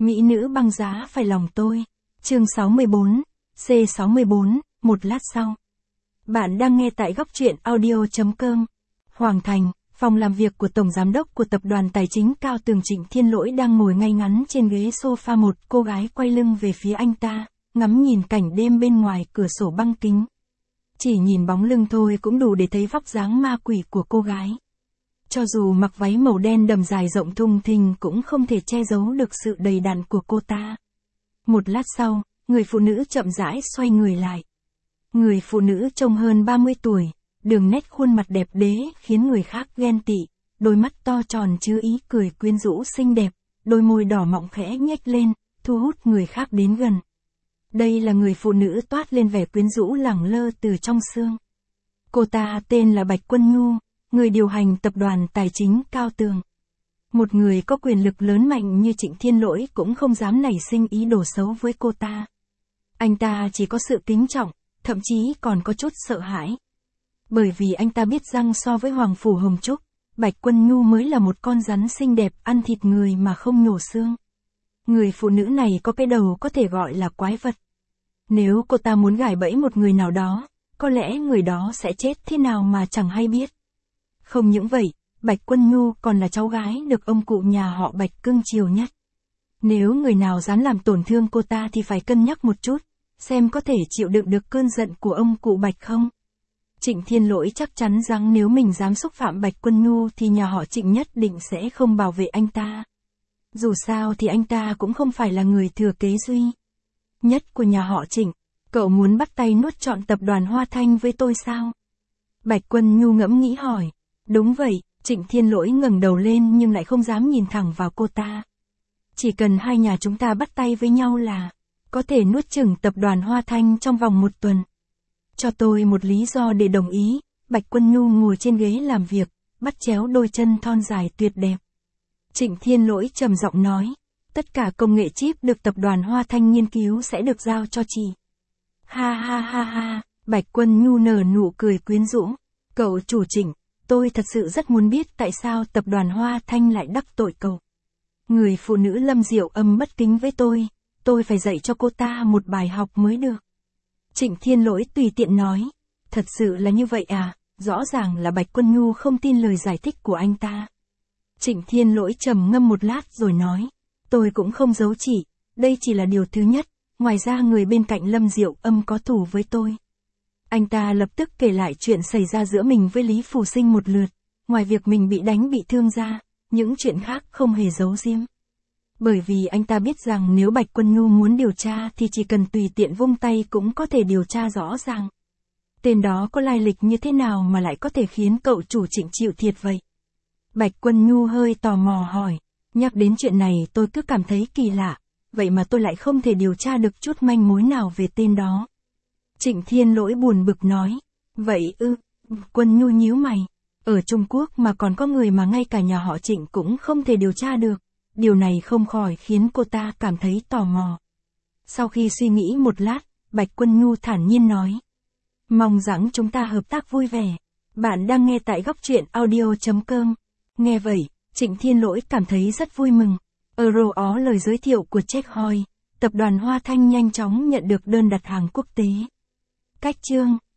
Mỹ nữ băng giá phải lòng tôi. Chương 64, C64, một lát sau. Bạn đang nghe tại góc truyện audio.com. Hoàng Thành, phòng làm việc của Tổng Giám đốc của Tập đoàn Tài chính Cao Tường Trịnh Thiên Lỗi đang ngồi ngay ngắn trên ghế sofa, một cô gái quay lưng về phía anh ta, ngắm nhìn cảnh đêm bên ngoài cửa sổ băng kính. Chỉ nhìn bóng lưng thôi cũng đủ để thấy vóc dáng ma quỷ của cô gái. Cho dù mặc váy màu đen đầm dài rộng thùng thình cũng không thể che giấu được sự đầy đặn của cô ta. Một lát sau, người phụ nữ chậm rãi xoay người lại. Người phụ nữ trông hơn 30 tuổi, đường nét khuôn mặt đẹp đẽ khiến người khác ghen tị, đôi mắt to tròn chứa ý cười quyến rũ xinh đẹp, đôi môi đỏ mọng khẽ nhếch lên, thu hút người khác đến gần. Đây là người phụ nữ toát lên vẻ quyến rũ lẳng lơ từ trong xương. Cô ta tên là Bạch Quân Nhu, người điều hành Tập đoàn Tài chính Cao Tường. Một người có quyền lực lớn mạnh như Trịnh Thiên Lỗi cũng không dám nảy sinh ý đồ xấu với cô ta. Anh ta chỉ có sự kính trọng, thậm chí còn có chút sợ hãi. Bởi vì anh ta biết rằng so với Hoàng Phủ Hồng Trúc, Bạch Quân Nhu mới là một con rắn xinh đẹp ăn thịt người mà không nhổ xương. Người phụ nữ này có cái đầu có thể gọi là quái vật. Nếu cô ta muốn gài bẫy một người nào đó, có lẽ người đó sẽ chết thế nào mà chẳng hay biết. Không những vậy, Bạch Quân Nhu còn là cháu gái được ông cụ nhà họ Bạch cưng chiều nhất. Nếu người nào dám làm tổn thương cô ta thì phải cân nhắc một chút, xem có thể chịu đựng được cơn giận của ông cụ Bạch không. Trịnh Thiên Lỗi chắc chắn rằng nếu mình dám xúc phạm Bạch Quân Nhu thì nhà họ Trịnh nhất định sẽ không bảo vệ anh ta. Dù sao thì anh ta cũng không phải là người thừa kế duy nhất của nhà họ Trịnh. Cậu muốn bắt tay nuốt trọn tập đoàn Hoa Thanh với tôi sao? Bạch Quân Nhu ngẫm nghĩ hỏi. Đúng vậy, Trịnh Thiên Lỗi ngẩng đầu lên nhưng lại không dám nhìn thẳng vào cô ta. Chỉ cần hai nhà chúng ta bắt tay với nhau là có thể nuốt chửng tập đoàn Hoa Thanh trong vòng 1 tuần. Cho tôi một lý do để đồng ý. Bạch Quân Nhu ngồi trên ghế làm việc, bắt chéo đôi chân thon dài tuyệt đẹp. Trịnh Thiên Lỗi trầm giọng nói, tất cả công nghệ chip được tập đoàn Hoa Thanh nghiên cứu sẽ được giao cho chị. Ha ha ha ha, Bạch Quân Nhu nở nụ cười quyến rũ. Cậu chủ Trịnh, tôi thật sự rất muốn biết tại sao tập đoàn Hoa Thanh lại đắc tội cậu. Người phụ nữ Lâm Diệu Âm bất kính với tôi phải dạy cho cô ta một bài học mới được. Trịnh Thiên Lỗi tùy tiện nói, thật sự là như vậy à? Rõ ràng là Bạch Quân Nhu không tin lời giải thích của anh ta. Trịnh Thiên Lỗi trầm ngâm một lát rồi nói, tôi cũng không giấu chị, đây chỉ là điều thứ nhất, ngoài ra người bên cạnh Lâm Diệu Âm có thù với tôi. Anh ta lập tức kể lại chuyện xảy ra giữa mình với Lý Phù Sinh một lượt, ngoài việc mình bị đánh bị thương ra, những chuyện khác không hề giấu giếm. Bởi vì anh ta biết rằng nếu Bạch Quân Nhu muốn điều tra thì chỉ cần tùy tiện vung tay cũng có thể điều tra rõ ràng. Tên đó có lai lịch như thế nào mà lại có thể khiến cậu chủ Trịnh chịu thiệt vậy? Bạch Quân Nhu hơi tò mò hỏi, nhắc đến chuyện này tôi cứ cảm thấy kỳ lạ, vậy mà tôi lại không thể điều tra được chút manh mối nào về tên đó. Trịnh Thiên Lỗi buồn bực nói, vậy ư? Quân Nhu nhíu mày, ở Trung Quốc mà còn có người mà ngay cả nhà họ Trịnh cũng không thể điều tra được, điều này không khỏi khiến cô ta cảm thấy tò mò. Sau khi suy nghĩ một lát, Bạch Quân Nhu thản nhiên nói, mong rằng chúng ta hợp tác vui vẻ. Bạn đang nghe tại góc truyện audio.com. Nghe vậy, Trịnh Thiên Lỗi cảm thấy rất vui mừng. Ó lời giới thiệu của Check Hoi, tập đoàn Hoa Thanh nhanh chóng nhận được đơn đặt hàng quốc tế. Cách chương